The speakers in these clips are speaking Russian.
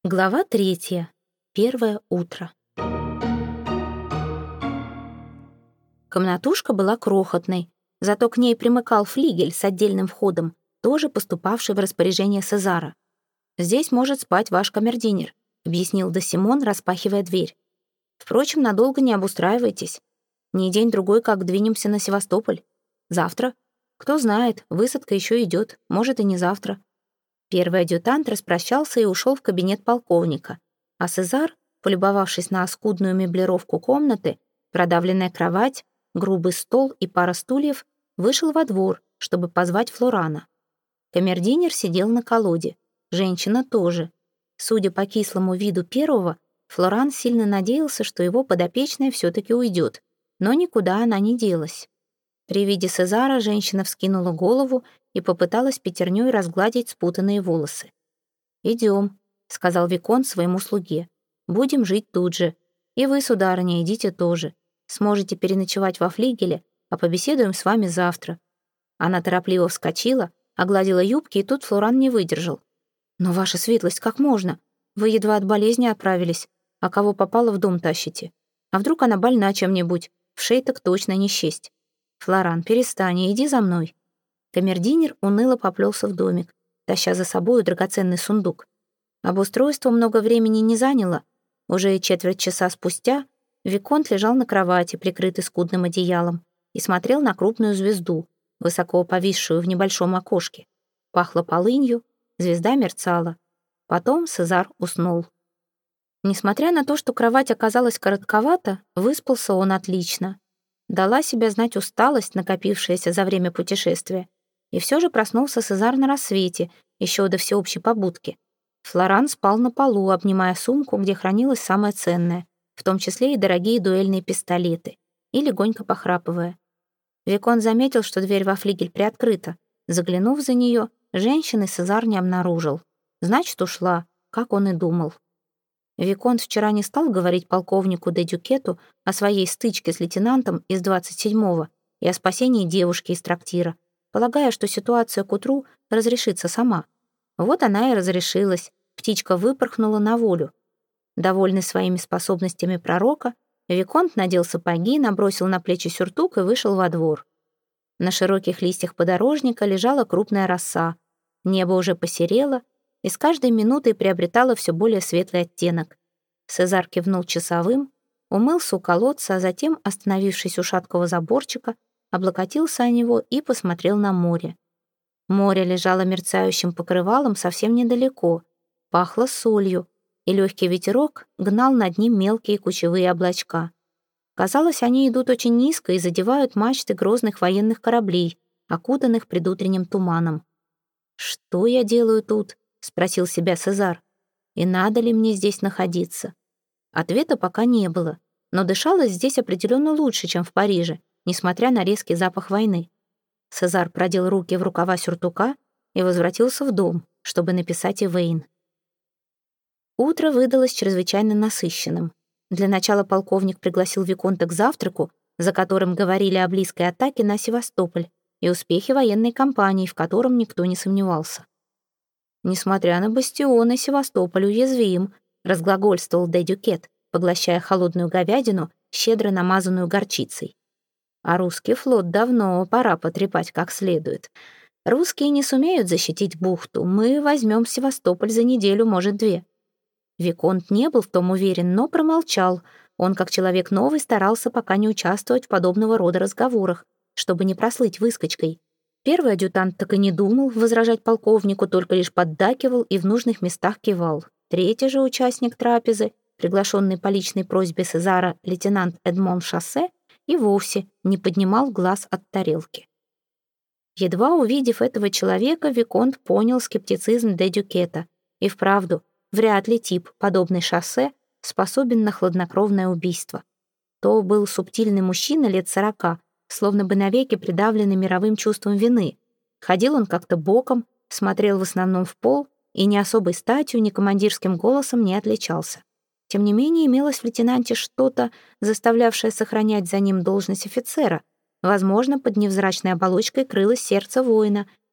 Глава 3. Первое утро. Комнатушка была крохотной, зато к ней примыкал флигель с отдельным входом, тоже поступавший в распоряжение Сезара. «Здесь может спать ваш камердинер», — объяснил де Симон, распахивая дверь. «Впрочем, надолго не обустраивайтесь. Не день-другой, как двинемся на Севастополь. Завтра? Кто знает, высадка еще идет, может, и не завтра». Первый адъютант распрощался и ушел в кабинет полковника, а Сезар, полюбовавшись на скудную меблировку комнаты, продавленная кровать, грубый стол и пара стульев, вышел во двор, чтобы позвать Флорана. Камердинер сидел на колоде, женщина тоже. Судя по кислому виду первого, Флоран сильно надеялся, что его подопечная все-таки уйдет, но никуда она не делась. При виде Сезара женщина вскинула голову и попыталась пятерней разгладить спутанные волосы. «Идем», — сказал виконт своему слуге. «Будем жить тут же. И вы, сударыня, идите тоже. Сможете переночевать во флигеле, а побеседуем с вами завтра». Она торопливо вскочила, огладила юбки, и тут Флоран не выдержал. «Но, ваша светлость, как можно? Вы едва от болезни отправились, а кого попало в дом тащите. А вдруг она больна чем-нибудь? В шей так точно не счесть. Флоран, перестань и иди за мной». Камердинер уныло поплелся в домик, таща за собою драгоценный сундук. Обустройство много времени не заняло. Уже четверть часа спустя виконт лежал на кровати, прикрытый скудным одеялом, и смотрел на крупную звезду, высоко повисшую в небольшом окошке. Пахло полынью, звезда мерцала. Потом Сезар уснул. Несмотря на то, что кровать оказалась коротковата, выспался он отлично. Дала себя знать усталость, накопившаяся за время путешествия. И все же проснулся Сезар на рассвете, еще до всеобщей побудки. Флоран спал на полу, обнимая сумку, где хранилось самое ценное, в том числе и дорогие дуэльные пистолеты, и легонько похрапывая. Виконт заметил, что дверь во флигель приоткрыта. Заглянув за нее, женщины Сезар не обнаружил. Значит, ушла, как он и думал. Виконт вчера не стал говорить полковнику де Дюкету о своей стычке с лейтенантом из 27-го и о спасении девушки из трактира, полагая, что ситуация к утру разрешится сама. Вот она и разрешилась, птичка выпорхнула на волю. Довольный своими способностями пророка, виконт надел сапоги, набросил на плечи сюртук и вышел во двор. На широких листьях подорожника лежала крупная роса, небо уже посерело и с каждой минутой приобретало все более светлый оттенок. Сезар кивнул часовым, умылся у колодца, а затем, остановившись у шаткого заборчика, облокотился о него и посмотрел на море. Море лежало мерцающим покрывалом совсем недалеко, пахло солью, и легкий ветерок гнал над ним мелкие кучевые облачка. Казалось, они идут очень низко и задевают мачты грозных военных кораблей, окутанных предутренним туманом. «Что я делаю тут?» — спросил себя Сезар. «И надо ли мне здесь находиться?» Ответа пока не было, но дышалось здесь определенно лучше, чем в Париже, несмотря на резкий запах войны. Сезар продел руки в рукава сюртука и возвратился в дом, чтобы написать Ивейн. Утро выдалось чрезвычайно насыщенным. Для начала полковник пригласил виконта к завтраку, за которым говорили о близкой атаке на Севастополь и успехе военной кампании, в котором никто не сомневался. «Несмотря на бастионы, Севастополь уязвим», разглагольствовал де Дюкет, поглощая холодную говядину, щедро намазанную горчицей. «А русский флот давно пора потрепать как следует. Русские не сумеют защитить бухту, мы возьмем Севастополь за неделю, может, 2». Виконт не был в том уверен, но промолчал. Он, как человек новый, старался пока не участвовать в подобного рода разговорах, чтобы не прослыть выскочкой. Первый адъютант так и не думал возражать полковнику, только лишь поддакивал и в нужных местах кивал. Третий же участник трапезы, приглашенный по личной просьбе Сезара лейтенант Эдмон Шоссе, и вовсе не поднимал глаз от тарелки. Едва увидев этого человека, виконт понял скептицизм де Дюкета. И вправду, вряд ли тип, подобный Шоссе, способен на хладнокровное убийство. То был субтильный мужчина лет 40, словно бы навеки придавленный мировым чувством вины. Ходил он как-то боком, смотрел в основном в пол и ни особой статью, ни командирским голосом не отличался. Тем не менее, имелось в лейтенанте что-то, заставлявшее сохранять за ним должность офицера. Возможно, под невзрачной оболочкой крылось сердце воина,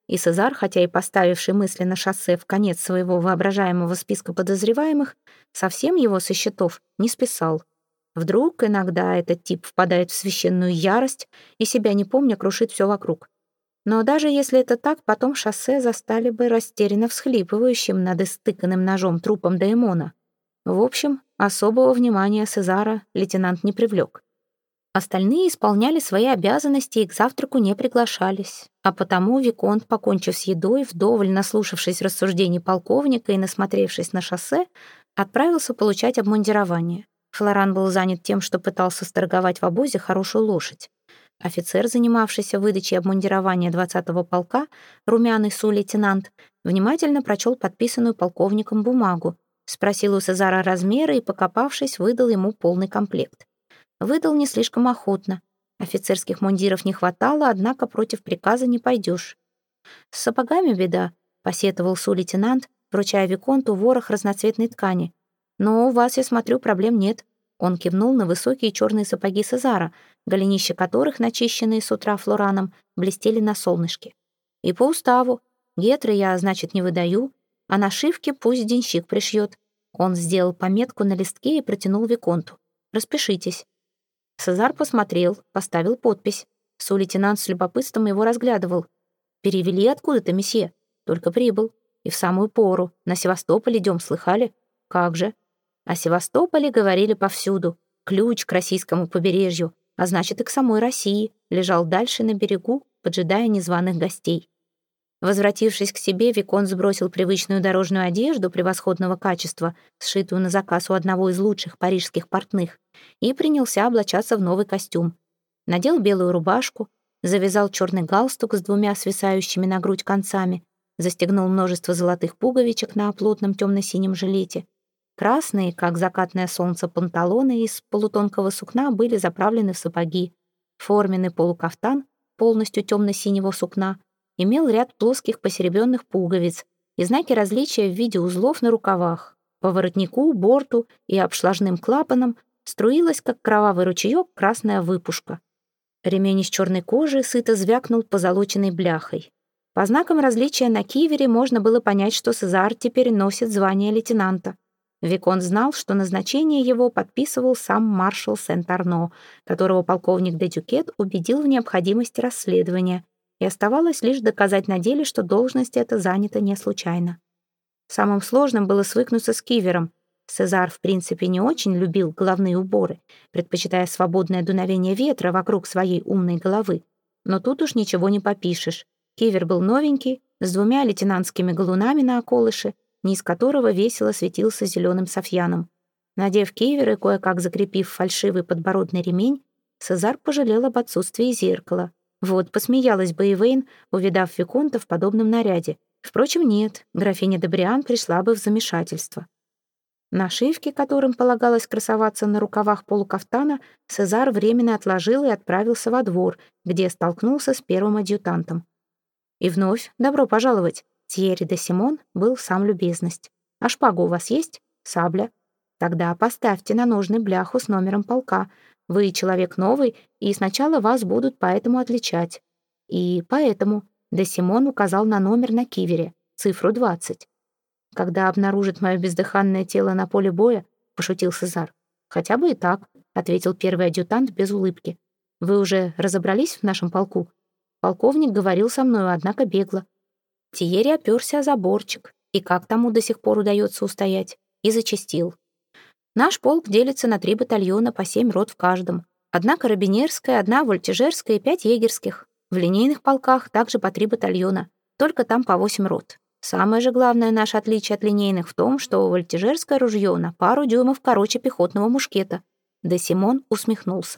и Сезар, хотя и поставивший мысленно шоссе в конец своего воображаемого списка подозреваемых, совсем его со счетов не списал. Вдруг иногда этот тип впадает в священную ярость и, себя не помня, крушит все вокруг. Но даже если это так, потом шоссе застали бы растерянно всхлипывающим над истыканным ножом трупом Даэмона. В общем, особого внимания Сезара лейтенант не привлек. Остальные исполняли свои обязанности и к завтраку не приглашались, а потому виконт, покончив с едой, вдоволь наслушавшись рассуждений полковника и насмотревшись на шоссе, отправился получать обмундирование. Флоран был занят тем, что пытался сторговать в обозе хорошую лошадь. Офицер, занимавшийся выдачей обмундирования 20-го полка, румяный су-лейтенант, внимательно прочел подписанную полковником бумагу, спросил у Сезара размеры и, покопавшись, выдал ему полный комплект. Выдал не слишком охотно. Офицерских мундиров не хватало, однако против приказа не пойдешь. «С сапогами беда», — посетовал су-лейтенант, вручая виконту ворох разноцветной ткани. «Но у вас, я смотрю, проблем нет». Он кивнул на высокие черные сапоги Сезара, голенища которых, начищенные с утра Флораном, блестели на солнышке. «И по уставу. Гетры я, значит, не выдаю, а нашивки пусть денщик пришьет». Он сделал пометку на листке и протянул виконту. «Распишитесь». Сезар посмотрел, поставил подпись. Су-лейтенант с любопытством его разглядывал. «Перевели откуда-то, месье? Только прибыл. И в самую пору. На Севастополь идем, слыхали? Как же? О Севастополе говорили повсюду. Ключ к российскому побережью, а значит и к самой России, лежал дальше на берегу, поджидая незваных гостей». Возвратившись к себе, виконт сбросил привычную дорожную одежду превосходного качества, сшитую на заказ у одного из лучших парижских портных, и принялся облачаться в новый костюм. Надел белую рубашку, завязал черный галстук с 2 свисающими на грудь концами, застегнул множество золотых пуговичек на плотном темно-синем жилете. Красные, как закатное солнце, панталоны из полутонкого сукна были заправлены в сапоги. Форменный полукафтан, полностью темно-синего сукна, имел ряд плоских посеребренных пуговиц и знаки различия в виде узлов на рукавах. По воротнику, борту и обшлагным клапанам струилась, как кровавый ручеек, красная выпушка. Ремень из черной кожи сыто звякнул позолоченной бляхой. По знакам различия на кивере можно было понять, что Сезар теперь носит звание лейтенанта. Виконт знал, что назначение его подписывал сам маршал Сент-Арно, которого полковник де Дюкет убедил в необходимости расследования, и оставалось лишь доказать на деле, что должность эта занята не случайно. Самым сложным было свыкнуться с кивером. Сезар, в принципе, не очень любил головные уборы, предпочитая свободное дуновение ветра вокруг своей умной головы. Но тут уж ничего не попишешь. Кивер был новенький, с 2 лейтенантскими галунами на околыше, низ которого весело светился зеленым софьяном. Надев кивер и кое-как закрепив фальшивый подбородный ремень, Сезар пожалел об отсутствии зеркала. Вот, посмеялась бы Ивейн, увидав виконта в подобном наряде. Впрочем, нет, графиня де Бриан пришла бы в замешательство. Нашивки, которым полагалось красоваться на рукавах полукафтана, Сезар временно отложил и отправился во двор, где столкнулся с первым адъютантом. И вновь добро пожаловать. Тьерри де Симон был сам любезность. «А шпага у вас есть? Сабля? Тогда поставьте на ножны бляху с номером полка. Вы человек новый, и сначала вас будут поэтому отличать. И поэтому де Симон указал на номер на кивере, цифру 20. Когда обнаружит мое бездыханное тело на поле боя, пошутил Сезар. Хотя бы и так, ответил первый адъютант без улыбки. Вы уже разобрались в нашем полку? Полковник говорил со мною, однако бегло. Тиери оперся о заборчик, и как тому до сих пор удается устоять, и зачастил. Наш полк делится на 3 батальона по 7 рот в каждом. 1 карабинерская, 1 вольтежерская и 5 егерских. В линейных полках также по 3 батальона, только там по 8 рот. Самое же главное наше отличие от линейных в том, что вольтежерское ружье на пару дюймов короче пехотного мушкета. Де Симон усмехнулся.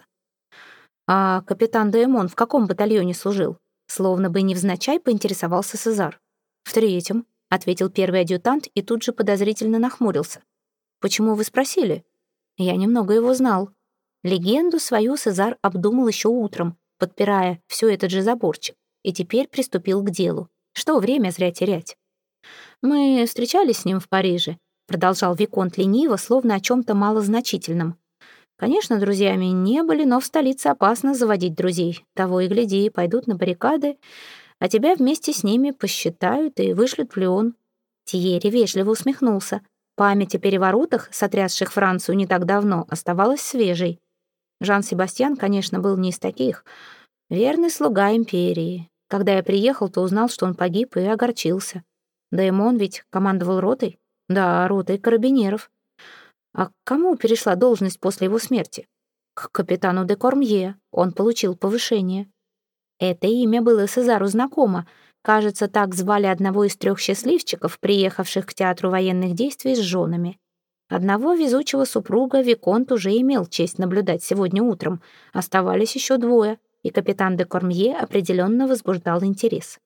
«А капитан Даэмон в каком батальоне служил?» Словно бы невзначай поинтересовался Сезар. «В 3-м», — ответил первый адъютант и тут же подозрительно нахмурился. «Почему вы спросили?» «Я немного его знал». Легенду свою Сезар обдумал еще утром, подпирая все этот же заборчик, и теперь приступил к делу. Что время зря терять? «Мы встречались с ним в Париже», — продолжал виконт лениво, словно о чем-то малозначительном. «Конечно, друзьями не были, но в столице опасно заводить друзей. Того и гляди, пойдут на баррикады. а тебя вместе с ними посчитают и вышлют в Лион». Тьерри вежливо усмехнулся. Память о переворотах, сотрясших Францию не так давно, оставалась свежей. Жан-Себастьян, конечно, был не из таких. Верный слуга империи. Когда я приехал, то узнал, что он погиб, и огорчился. Деймон ведь командовал ротой? Да, ротой карабинеров. А к кому перешла должность после его смерти? К капитану де Кормье. Он получил повышение. Это имя было Сезару знакомо. Кажется, так звали одного из 3 счастливчиков, приехавших к театру военных действий с женами. Одного везучего супруга Виконт уже имел честь наблюдать сегодня утром. Оставались еще 2, и капитан де Кормье определенно возбуждал интерес.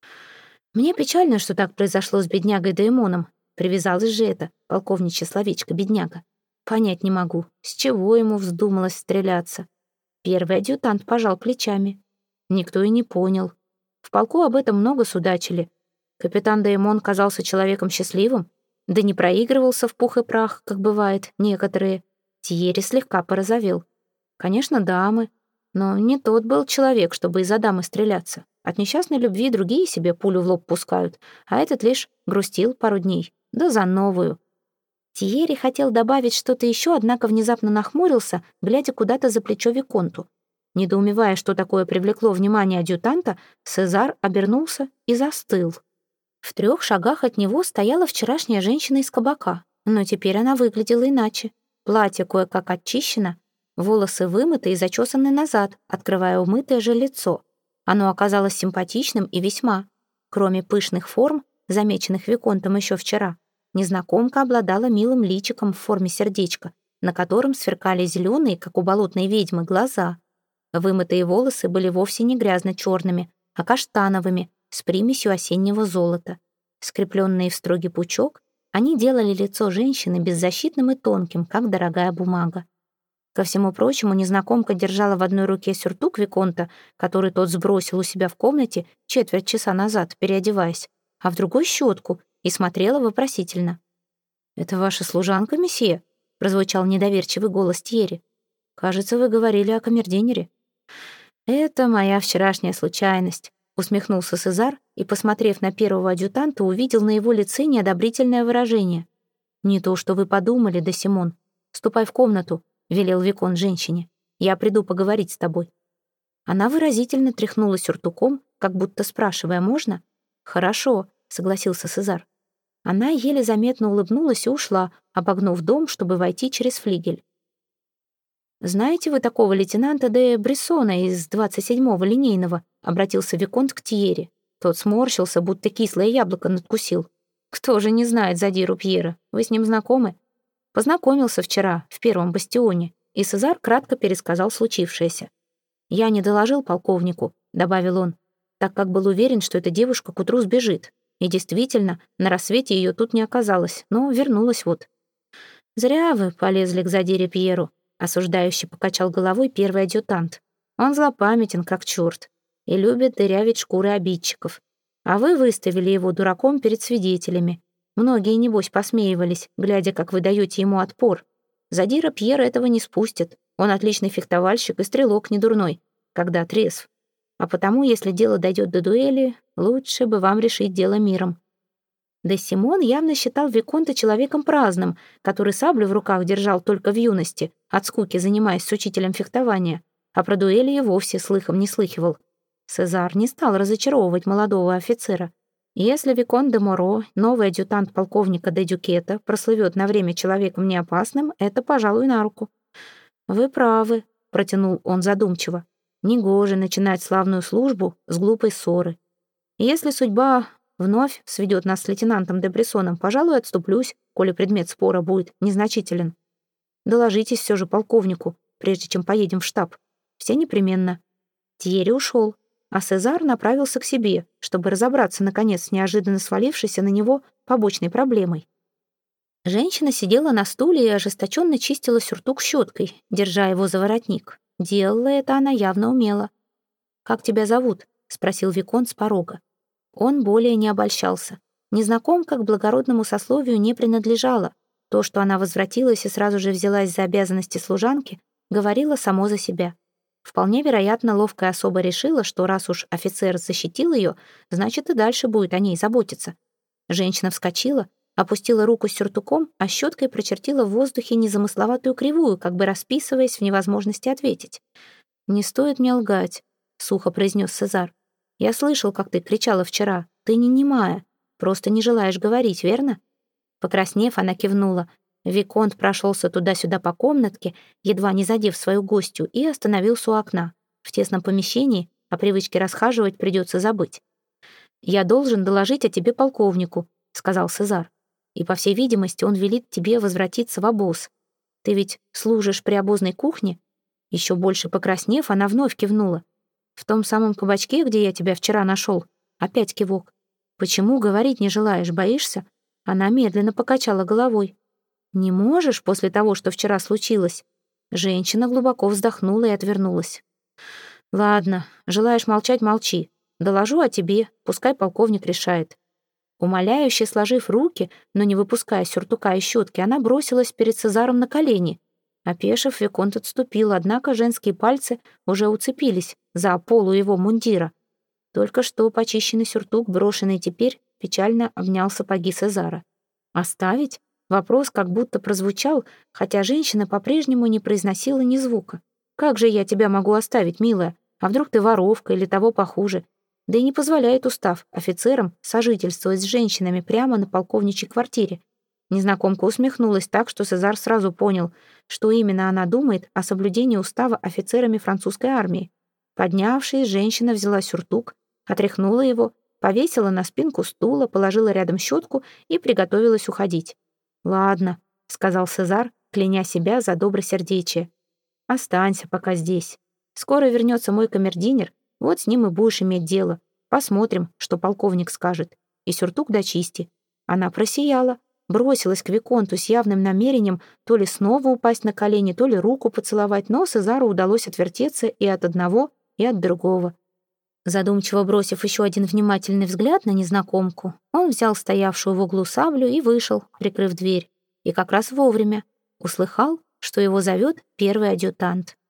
Мне печально, что так произошло с беднягой Деймоном. Привязалось же это, полковничье словечко «бедняга». Понять не могу, с чего ему вздумалось стреляться. Первый адъютант пожал плечами. Никто и не понял. В полку об этом много судачили. Капитан Деймон казался человеком счастливым, да не проигрывался в пух и прах, как бывает некоторые. Тьерри слегка порозовел. Конечно, дамы, но не тот был человек, чтобы из-за дамы стреляться. От несчастной любви другие себе пулю в лоб пускают, а этот лишь грустил пару дней. Да за новую. Тьерри хотел добавить что-то еще, однако внезапно нахмурился, глядя куда-то за плечо Виконту. Недоумевая, что такое привлекло внимание адъютанта, Сезар обернулся и застыл. В 3 шагах от него стояла вчерашняя женщина из кабака, но теперь она выглядела иначе. Платье кое-как очищено, волосы вымыты и зачесаны назад, открывая умытое же лицо. Оно оказалось симпатичным и весьма. Кроме пышных форм, замеченных Виконтом еще вчера, незнакомка обладала милым личиком в форме сердечка, на котором сверкали зеленые, как у болотной ведьмы, глаза. Вымытые волосы были вовсе не грязно-черными, а каштановыми, с примесью осеннего золота. Скрепленные в строгий пучок, они делали лицо женщины беззащитным и тонким, как дорогая бумага. Ко всему прочему, незнакомка держала в одной руке сюртук Виконта, который тот сбросил у себя в комнате 1/4 часа назад, переодеваясь, а в другой щетку, и смотрела вопросительно. «Это ваша служанка, месье?» — прозвучал недоверчивый голос Тьерри. «Кажется, вы говорили о камердинере». «Это моя вчерашняя случайность», — усмехнулся Сезар и, посмотрев на первого адъютанта, увидел на его лице неодобрительное выражение. «Не то, что вы подумали, де Симон. Ступай в комнату», — велел Виконт женщине. «Я приду поговорить с тобой». Она выразительно тряхнула сюртуком, как будто спрашивая, можно? «Хорошо», — согласился Сезар. Она еле заметно улыбнулась и ушла, обогнув дом, чтобы войти через флигель. «Знаете вы такого лейтенанта де Брессона из 27-го линейного?» — обратился Виконт к Тьерри. Тот сморщился, будто кислое яблоко надкусил. «Кто же не знает задиру Пьера? Вы с ним знакомы?» «Познакомился вчера, в первом бастионе», и Сезар кратко пересказал случившееся. «Я не доложил полковнику», — добавил он, так как был уверен, что эта девушка к утру сбежит. И действительно, на рассвете ее тут не оказалось, но вернулась вот. «Зря вы полезли к задире Пьеру», — осуждающе покачал головой первый адъютант. «Он злопамятен, как черт, и любит дырявить шкуры обидчиков. А вы выставили его дураком перед свидетелями. Многие, небось, посмеивались, глядя, как вы даете ему отпор. Задира Пьера этого не спустит. Он отличный фехтовальщик и стрелок недурной, когда трезв. А потому, если дело дойдет до дуэли, лучше бы вам решить дело миром». Де Симон явно считал Виконта человеком праздным, который саблю в руках держал только в юности, от скуки занимаясь с учителем фехтования, а про дуэли и вовсе слыхом не слыхивал. Сезар не стал разочаровывать молодого офицера. Если Виконт де Моро, новый адъютант полковника де Дюкета, прослывет на время человеком неопасным, это, пожалуй, на руку. «Вы правы», — протянул он задумчиво. «Негоже начинать славную службу с глупой ссоры. Если судьба вновь сведет нас с лейтенантом де Брессоном, пожалуй, отступлюсь, коли предмет спора будет незначителен. Доложитесь все же полковнику, прежде чем поедем в штаб. Все непременно». Тьерри ушел, а Сезар направился к себе, чтобы разобраться, наконец, с неожиданно свалившейся на него побочной проблемой. Женщина сидела на стуле и ожесточенно чистила сюртук щеткой, держа его за воротник. Делала это она явно умело. «Как тебя зовут?» — спросил Виконт с порога. Он более не обольщался. Незнакомка к благородному сословию не принадлежала. То, что она возвратилась и сразу же взялась за обязанности служанки, говорило само за себя. Вполне вероятно, ловкая особа решила, что раз уж офицер защитил ее, значит и дальше будет о ней заботиться. Женщина вскочила, опустила руку с сюртуком, а щеткой прочертила в воздухе незамысловатую кривую, как бы расписываясь в невозможности ответить. «Не стоит мне лгать», — сухо произнес Сезар. «Я слышал, как ты кричала вчера. Ты не немая. Просто не желаешь говорить, верно?» Покраснев, она кивнула. Виконт прошелся туда-сюда по комнатке, едва не задев свою гостью, и остановился у окна. В тесном помещении о привычке расхаживать придется забыть. «Я должен доложить о тебе полковнику», — сказал Сезар. «И, по всей видимости, он велит тебе возвратиться в обоз. Ты ведь служишь при обозной кухне?» Еще больше покраснев, она вновь кивнула. «В том самом кабачке, где я тебя вчера нашел?» Опять кивок. «Почему говорить не желаешь, боишься?» Она медленно покачала головой. «Не можешь после того, что вчера случилось?» Женщина глубоко вздохнула и отвернулась. «Ладно, желаешь молчать — молчи. Доложу о тебе, пускай полковник решает». Умоляюще сложив руки, но не выпуская сюртука и щетки, она бросилась перед Сезаром на колени. Опешив, Виконт отступил, однако женские пальцы уже уцепились за полу его мундира. Только что почищенный сюртук, брошенный теперь, печально обнял сапоги Сезара. «Оставить?» Вопрос как будто прозвучал, хотя женщина по-прежнему не произносила ни звука. «Как же я тебя могу оставить, милая? А вдруг ты воровка или того похуже?» Да и не позволяет устав офицерам сожительствовать с женщинами прямо на полковничьей квартире. Незнакомка усмехнулась так, что Сезар сразу понял, что именно она думает о соблюдении устава офицерами французской армии. Поднявшись, женщина взяла сюртук, отряхнула его, повесила на спинку стула, положила рядом щетку и приготовилась уходить. «Ладно», — сказал Сезар, кляня себя за добросердечие. «Останься пока здесь. Скоро вернется мой камердинер, вот с ним и будешь иметь дело. Посмотрим, что полковник скажет. И сюртук дочисти». Она просияла, бросилась к Виконту с явным намерением то ли снова упасть на колени, то ли руку поцеловать, но Сезару удалось отвертеться и от одного, и от другого. Задумчиво бросив еще один внимательный взгляд на незнакомку, он взял стоявшую в углу саблю и вышел, прикрыв дверь. И как раз вовремя услыхал, что его зовет первый адъютант.